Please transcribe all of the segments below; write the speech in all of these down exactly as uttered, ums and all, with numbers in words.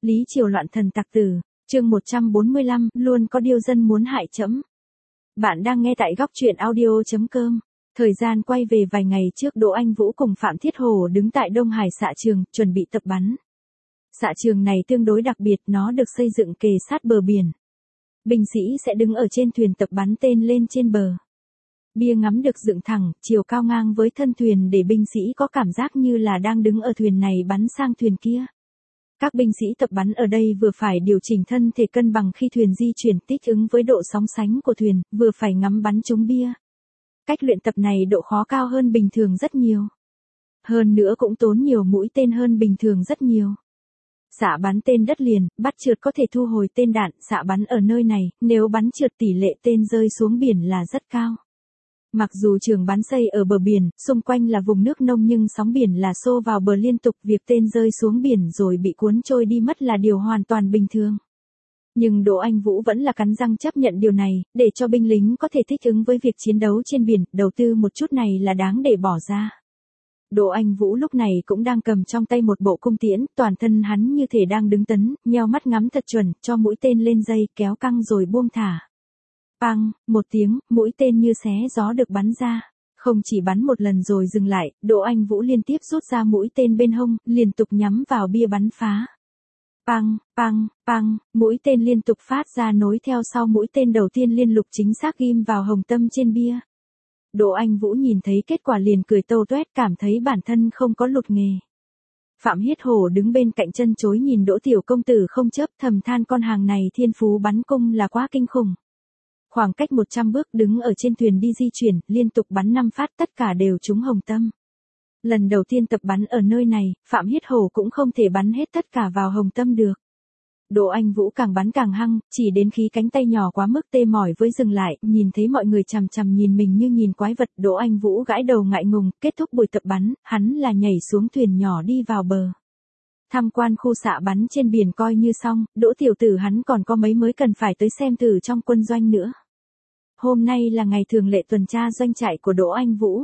Lý Triều loạn thần tặc tử, chương một trăm bốn mươi lăm, luôn có điều dân muốn hại trẫm. Bạn đang nghe tại góc truyện audio chấm com. Thời gian quay về vài ngày trước, Đỗ Anh Vũ cùng Phạm Thiết Hổ đứng tại Đông Hải xạ trường, chuẩn bị tập bắn. Xạ trường này tương đối đặc biệt, nó được xây dựng kề sát bờ biển. Binh sĩ sẽ đứng ở trên thuyền tập bắn tên lên trên bờ. Bia ngắm được dựng thẳng, chiều cao ngang với thân thuyền để binh sĩ có cảm giác như là đang đứng ở thuyền này bắn sang thuyền kia. Các binh sĩ tập bắn ở đây vừa phải điều chỉnh thân thể cân bằng khi thuyền di chuyển thích ứng với độ sóng sánh của thuyền, vừa phải ngắm bắn trúng bia. Cách luyện tập này độ khó cao hơn bình thường rất nhiều. Hơn nữa cũng tốn nhiều mũi tên hơn bình thường rất nhiều. Xạ bắn tên đất liền, bắt trượt có thể thu hồi tên đạn, xạ bắn ở nơi này, nếu bắn trượt tỷ lệ tên rơi xuống biển là rất cao. Mặc dù trường bắn xây ở bờ biển, xung quanh là vùng nước nông nhưng sóng biển là xô vào bờ liên tục, việc tên rơi xuống biển rồi bị cuốn trôi đi mất là điều hoàn toàn bình thường. Nhưng Đỗ Anh Vũ vẫn là cắn răng chấp nhận điều này, để cho binh lính có thể thích ứng với việc chiến đấu trên biển, đầu tư một chút này là đáng để bỏ ra. Đỗ Anh Vũ lúc này cũng đang cầm trong tay một bộ cung tiễn, toàn thân hắn như thể đang đứng tấn, nheo mắt ngắm thật chuẩn, cho mũi tên lên dây, kéo căng rồi buông thả. Pang, một tiếng, mũi tên như xé gió được bắn ra. Không chỉ bắn một lần rồi dừng lại, Đỗ Anh Vũ liên tiếp rút ra mũi tên bên hông, liên tục nhắm vào bia bắn phá. Pang, pang, pang, mũi tên liên tục phát ra nối theo sau mũi tên đầu tiên liên lục chính xác ghim vào hồng tâm trên bia. Đỗ Anh Vũ nhìn thấy kết quả liền cười tâu toét, cảm thấy bản thân không có lụt nghề. Phạm Thiết Hổ đứng bên cạnh chân chối nhìn Đỗ tiểu công tử không chớp, thầm than con hàng này thiên phú bắn cung là quá kinh khủng. Khoảng cách một trăm bước đứng ở trên thuyền đi di chuyển, liên tục bắn năm phát tất cả đều trúng hồng tâm. Lần đầu tiên tập bắn ở nơi này, Phạm Thiết Hổ cũng không thể bắn hết tất cả vào hồng tâm được. Đỗ Anh Vũ càng bắn càng hăng, chỉ đến khi cánh tay nhỏ quá mức tê mỏi với dừng lại, nhìn thấy mọi người chằm chằm nhìn mình như nhìn quái vật, Đỗ Anh Vũ gãi đầu ngại ngùng, kết thúc buổi tập bắn, hắn là nhảy xuống thuyền nhỏ đi vào bờ. Tham quan khu xạ bắn trên biển coi như xong, Đỗ tiểu tử hắn còn có mấy mới cần phải tới xem thử trong quân doanh nữa. Hôm nay là ngày thường lệ tuần tra doanh trại của Đỗ Anh Vũ.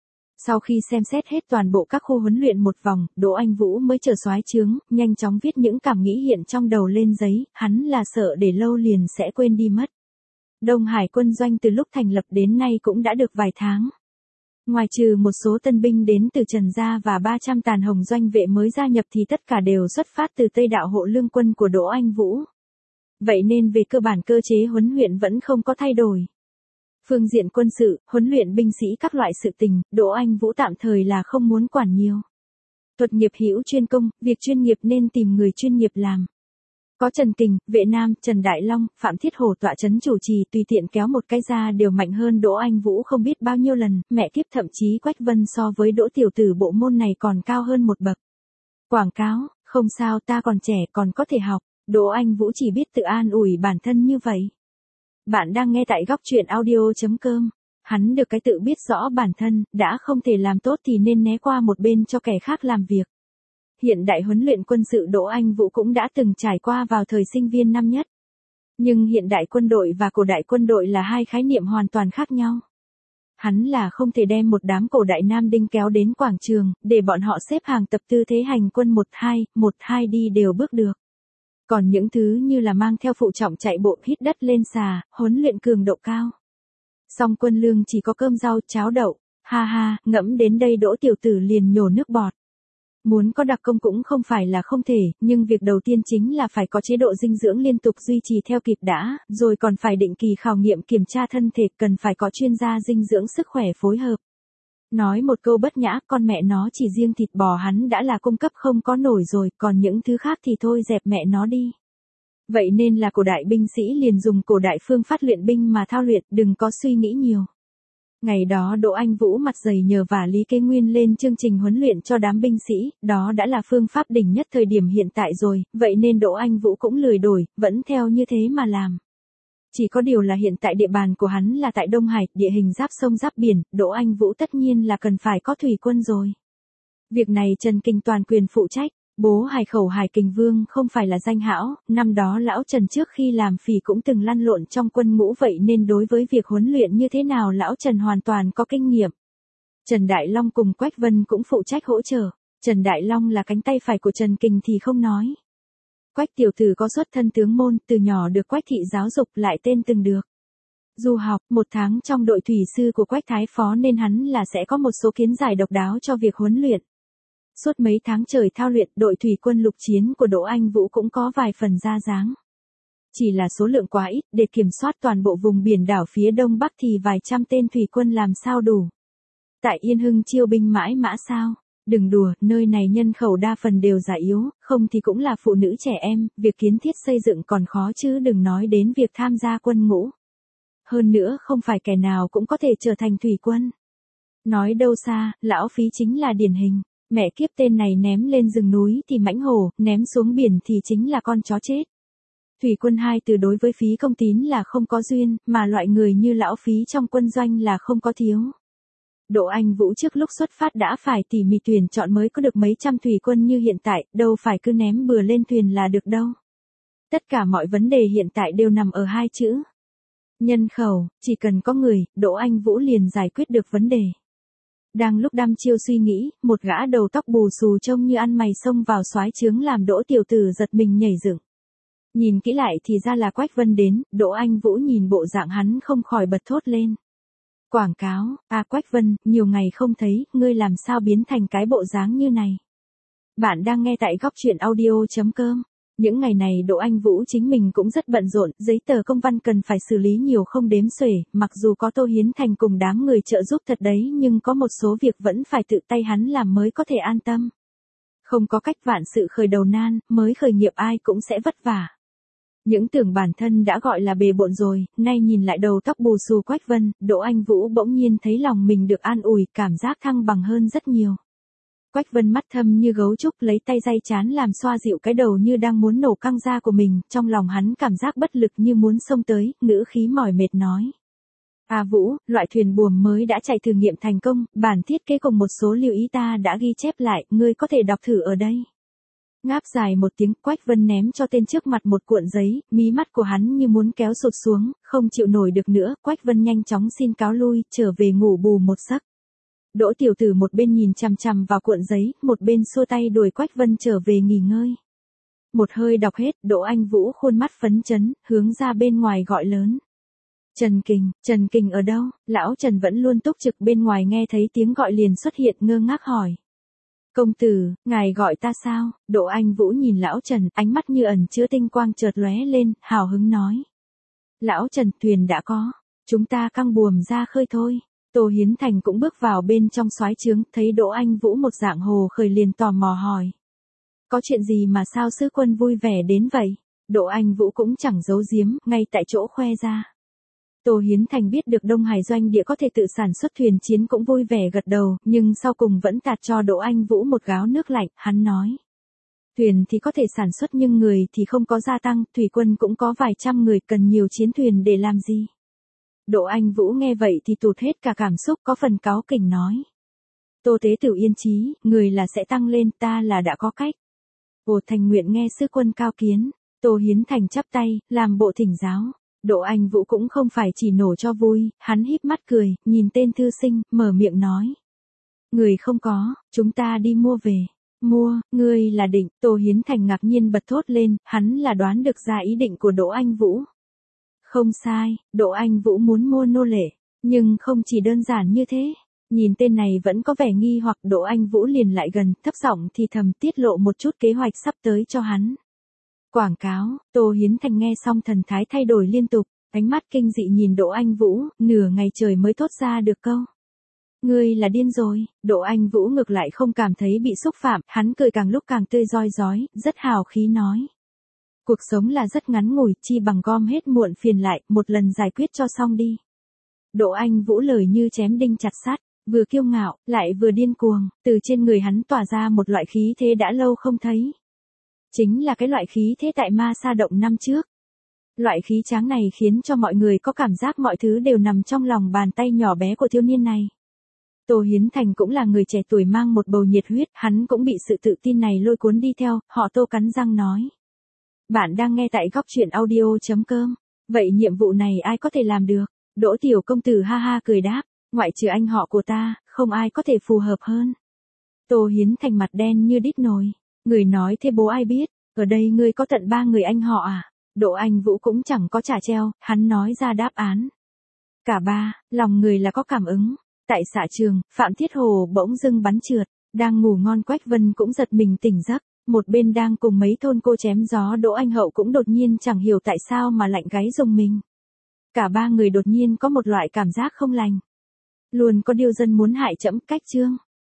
Sau khi xem xét hết toàn bộ các khu huấn luyện một vòng, Đỗ Anh Vũ mới chờ soái trướng, nhanh chóng viết những cảm nghĩ hiện trong đầu lên giấy, hắn là sợ để lâu liền sẽ quên đi mất. Đông Hải quân doanh từ lúc thành lập đến nay cũng đã được vài tháng. Ngoài trừ một số tân binh đến từ Trần Gia và ba trăm tàn hồng doanh vệ mới gia nhập thì tất cả đều xuất phát từ Tây Đạo hộ lương quân của Đỗ Anh Vũ. Vậy nên về cơ bản cơ chế huấn luyện vẫn không có thay đổi. Phương diện quân sự, huấn luyện binh sĩ các loại sự tình, Đỗ Anh Vũ tạm thời là không muốn quản nhiều. Thuật nghiệp hữu chuyên công, việc chuyên nghiệp nên tìm người chuyên nghiệp làm. Có Trần Kình, Vệ Nam, Trần Đại Long, Phạm Thiết Hổ tọa chấn chủ trì, tùy tiện kéo một cái ra đều mạnh hơn Đỗ Anh Vũ không biết bao nhiêu lần, mẹ kiếp thậm chí Quách Vân so với Đỗ tiểu tử bộ môn này còn cao hơn một bậc. Quảng cáo, không sao, ta còn trẻ còn có thể học, Đỗ Anh Vũ chỉ biết tự an ủi bản thân như vậy. Bạn đang nghe tại góc truyện audio chấm com. Hắn được cái tự biết rõ bản thân, đã không thể làm tốt thì nên né qua một bên cho kẻ khác làm việc. Hiện đại huấn luyện quân sự Đỗ Anh Vũ cũng đã từng trải qua vào thời sinh viên năm nhất. Nhưng hiện đại quân đội và cổ đại quân đội là hai khái niệm hoàn toàn khác nhau. Hắn là không thể đem một đám cổ đại nam đinh kéo đến quảng trường, để bọn họ xếp hàng tập tư thế hành quân một hai, một hai đi đều bước được. Còn những thứ như là mang theo phụ trọng chạy bộ hít đất lên xà, huấn luyện cường độ cao. Song quân lương chỉ có cơm rau cháo đậu, ha ha, ngẫm đến đây Đỗ tiểu tử liền nhổ nước bọt. Muốn có đặc công cũng không phải là không thể, nhưng việc đầu tiên chính là phải có chế độ dinh dưỡng liên tục duy trì theo kịp đã, rồi còn phải định kỳ khảo nghiệm kiểm tra thân thể, cần phải có chuyên gia dinh dưỡng sức khỏe phối hợp. Nói một câu bất nhã, con mẹ nó chỉ riêng thịt bò hắn đã là cung cấp không có nổi rồi, còn những thứ khác thì thôi dẹp mẹ nó đi. Vậy nên là cổ đại binh sĩ liền dùng cổ đại phương pháp luyện binh mà thao luyện, đừng có suy nghĩ nhiều. Ngày đó Đỗ Anh Vũ mặt dày nhờ vả Lý Kế Nguyên lên chương trình huấn luyện cho đám binh sĩ, đó đã là phương pháp đỉnh nhất thời điểm hiện tại rồi, vậy nên Đỗ Anh Vũ cũng lười đổi, vẫn theo như thế mà làm. Chỉ có điều là hiện tại địa bàn của hắn là tại Đông Hải, địa hình giáp sông giáp biển, Đỗ Anh Vũ tất nhiên là cần phải có thủy quân rồi. Việc này Trần Kình toàn quyền phụ trách, bố Hải Khẩu Hải Kình Vương không phải là danh hão, năm đó lão Trần trước khi làm phỉ cũng từng lăn lộn trong quân ngũ, vậy nên đối với việc huấn luyện như thế nào lão Trần hoàn toàn có kinh nghiệm. Trần Đại Long cùng Quách Vân cũng phụ trách hỗ trợ, Trần Đại Long là cánh tay phải của Trần Kình thì không nói. Quách tiểu tử có xuất thân tướng môn, từ nhỏ được Quách thị giáo dục lại tên từng được du học, một tháng trong đội thủy sư của Quách Thái Phó nên hắn là sẽ có một số kiến giải độc đáo cho việc huấn luyện. Suốt mấy tháng trời thao luyện, đội thủy quân lục chiến của Đỗ Anh Vũ cũng có vài phần ra dáng. Chỉ là số lượng quá ít, để kiểm soát toàn bộ vùng biển đảo phía đông bắc thì vài trăm tên thủy quân làm sao đủ. Tại Yên Hưng chiêu binh mãi mã sao? Đừng đùa, nơi này nhân khẩu đa phần đều già yếu, không thì cũng là phụ nữ trẻ em, việc kiến thiết xây dựng còn khó chứ đừng nói đến việc tham gia quân ngũ. Hơn nữa không phải kẻ nào cũng có thể trở thành thủy quân. Nói đâu xa, lão Phí chính là điển hình. Mẹ kiếp tên này ném lên rừng núi thì mãnh hổ, ném xuống biển thì chính là con chó chết. Thủy quân hai từ đối với Phí Công Tín là không có duyên, mà loại người như lão Phí trong quân doanh là không có thiếu. Đỗ Anh Vũ trước lúc xuất phát đã phải tỉ mỉ tuyển chọn mới có được mấy trăm thủy quân như hiện tại, đâu phải cứ ném bừa lên thuyền là được đâu. Tất cả mọi vấn đề hiện tại đều nằm ở hai chữ. Nhân khẩu, chỉ cần có người, Đỗ Anh Vũ liền giải quyết được vấn đề. Đang lúc đăm chiêu suy nghĩ, một gã đầu tóc bù xù trông như ăn mày xông vào soái trướng làm Đỗ tiểu tử giật mình nhảy dựng. Nhìn kỹ lại thì ra là Quách Vân đến, Đỗ Anh Vũ nhìn bộ dạng hắn không khỏi bật thốt lên. Quảng cáo, à Quách Vân, nhiều ngày không thấy, ngươi làm sao biến thành cái bộ dáng như này. Bạn đang nghe tại góc truyện audio chấm com. Những ngày này Đỗ Anh Vũ chính mình cũng rất bận rộn, giấy tờ công văn cần phải xử lý nhiều không đếm xuể, mặc dù có Tô Hiến Thành cùng đám người trợ giúp thật đấy nhưng có một số việc vẫn phải tự tay hắn làm mới có thể an tâm. Không có cách vạn sự khởi đầu nan, mới khởi nghiệp ai cũng sẽ vất vả. Những tưởng bản thân đã gọi là bề bộn rồi, nay nhìn lại đầu tóc bù xù Quách Vân, Đỗ Anh Vũ bỗng nhiên thấy lòng mình được an ủi, cảm giác thăng bằng hơn rất nhiều. Quách Vân mắt thâm như gấu trúc lấy tay day chán làm xoa dịu cái đầu như đang muốn nổ căng ra của mình, trong lòng hắn cảm giác bất lực như muốn xông tới, ngữ khí mỏi mệt nói. À Vũ, loại thuyền buồm mới đã chạy thử nghiệm thành công, bản thiết kế cùng một số lưu ý ta đã ghi chép lại, ngươi có thể đọc thử ở đây. Ngáp dài một tiếng, Quách Vân ném cho tên trước mặt một cuộn giấy, mí mắt của hắn như muốn kéo sụt xuống, không chịu nổi được nữa, Quách Vân nhanh chóng xin cáo lui, trở về ngủ bù một giấc. Đỗ tiểu tử một bên nhìn chằm chằm vào cuộn giấy, một bên xua tay đuổi Quách Vân trở về nghỉ ngơi. Một hơi đọc hết, Đỗ Anh Vũ khuôn mắt phấn chấn, hướng ra bên ngoài gọi lớn. Trần Kình, Trần Kình ở đâu? Lão Trần vẫn luôn túc trực bên ngoài nghe thấy tiếng gọi liền xuất hiện ngơ ngác hỏi. Công tử, ngài gọi ta sao? Đỗ Anh Vũ nhìn lão Trần, ánh mắt như ẩn chứa tinh quang chợt lóe lên, hào hứng nói. Lão Trần, thuyền đã có, chúng ta căng buồm ra khơi thôi. Tô Hiến Thành cũng bước vào bên trong soái trướng, thấy Đỗ Anh Vũ một dạng hồ khởi liền tò mò hỏi. Có chuyện gì mà sao sứ quân vui vẻ đến vậy? Đỗ Anh Vũ cũng chẳng giấu giếm, ngay tại chỗ khoe ra. Tô Hiến Thành biết được Đông Hải doanh địa có thể tự sản xuất thuyền chiến cũng vui vẻ gật đầu, nhưng sau cùng vẫn tạt cho Đỗ Anh Vũ một gáo nước lạnh, hắn nói. Thuyền thì có thể sản xuất nhưng người thì không có gia tăng, thủy quân cũng có vài trăm người, cần nhiều chiến thuyền để làm gì? Đỗ Anh Vũ nghe vậy thì tụt hết cả cảm xúc, có phần cáu kỉnh nói. Tô Tế Tử yên chí, người là sẽ tăng lên, ta là đã có cách. Ồ Thành nguyện nghe sứ quân cao kiến. Tô Hiến Thành chắp tay, làm bộ thỉnh giáo. Đỗ Anh Vũ cũng không phải chỉ nổ cho vui, hắn híp mắt cười, nhìn tên thư sinh, mở miệng nói. Người không có, chúng ta đi mua về. Mua, ngươi là định, Tô Hiến Thành ngạc nhiên bật thốt lên, hắn là đoán được ra ý định của Đỗ Anh Vũ. Không sai, Đỗ Anh Vũ muốn mua nô lệ, nhưng không chỉ đơn giản như thế. Nhìn tên này vẫn có vẻ nghi hoặc, Đỗ Anh Vũ liền lại gần, thấp giọng thì thầm tiết lộ một chút kế hoạch sắp tới cho hắn. Quảng cáo, Tô Hiến Thành nghe xong thần thái thay đổi liên tục, ánh mắt kinh dị nhìn Đỗ Anh Vũ, nửa ngày trời mới thốt ra được câu. Ngươi là điên rồi, Đỗ Anh Vũ ngược lại không cảm thấy bị xúc phạm, hắn cười càng lúc càng tươi rói rói, rất hào khí nói. Cuộc sống là rất ngắn ngủi, chi bằng gom hết muộn phiền lại, một lần giải quyết cho xong đi. Đỗ Anh Vũ lời như chém đinh chặt sắt, vừa kiêu ngạo, lại vừa điên cuồng, từ trên người hắn tỏa ra một loại khí thế đã lâu không thấy. Chính là cái loại khí thế tại Ma Sa Động năm trước. Loại khí tráng này khiến cho mọi người có cảm giác mọi thứ đều nằm trong lòng bàn tay nhỏ bé của thiếu niên này. Tô Hiến Thành cũng là người trẻ tuổi mang một bầu nhiệt huyết, hắn cũng bị sự tự tin này lôi cuốn đi theo, họ Tô cắn răng nói. Bạn đang nghe tại góc truyện audio chấm com. Vậy nhiệm vụ này ai có thể làm được? Đỗ tiểu công tử ha ha cười đáp, ngoại trừ anh họ của ta, không ai có thể phù hợp hơn. Tô Hiến Thành mặt đen như đít nồi. Người nói thế bố ai biết, Ở đây ngươi có tận ba người anh họ à? Đỗ Anh Vũ cũng chẳng có trả treo, hắn nói ra đáp án. Cả ba, lòng người là có cảm ứng. Tại xạ trường, Phạm Thiết Hồ bỗng dưng bắn trượt, đang ngủ ngon Quách Vân cũng giật mình tỉnh giấc, một bên đang cùng mấy thôn cô chém gió Đỗ Anh Hậu cũng đột nhiên chẳng hiểu tại sao mà lạnh gáy rùng mình. Cả ba người đột nhiên có một loại cảm giác không lành. Luôn có điều dân muốn hại trẫm. Cách chương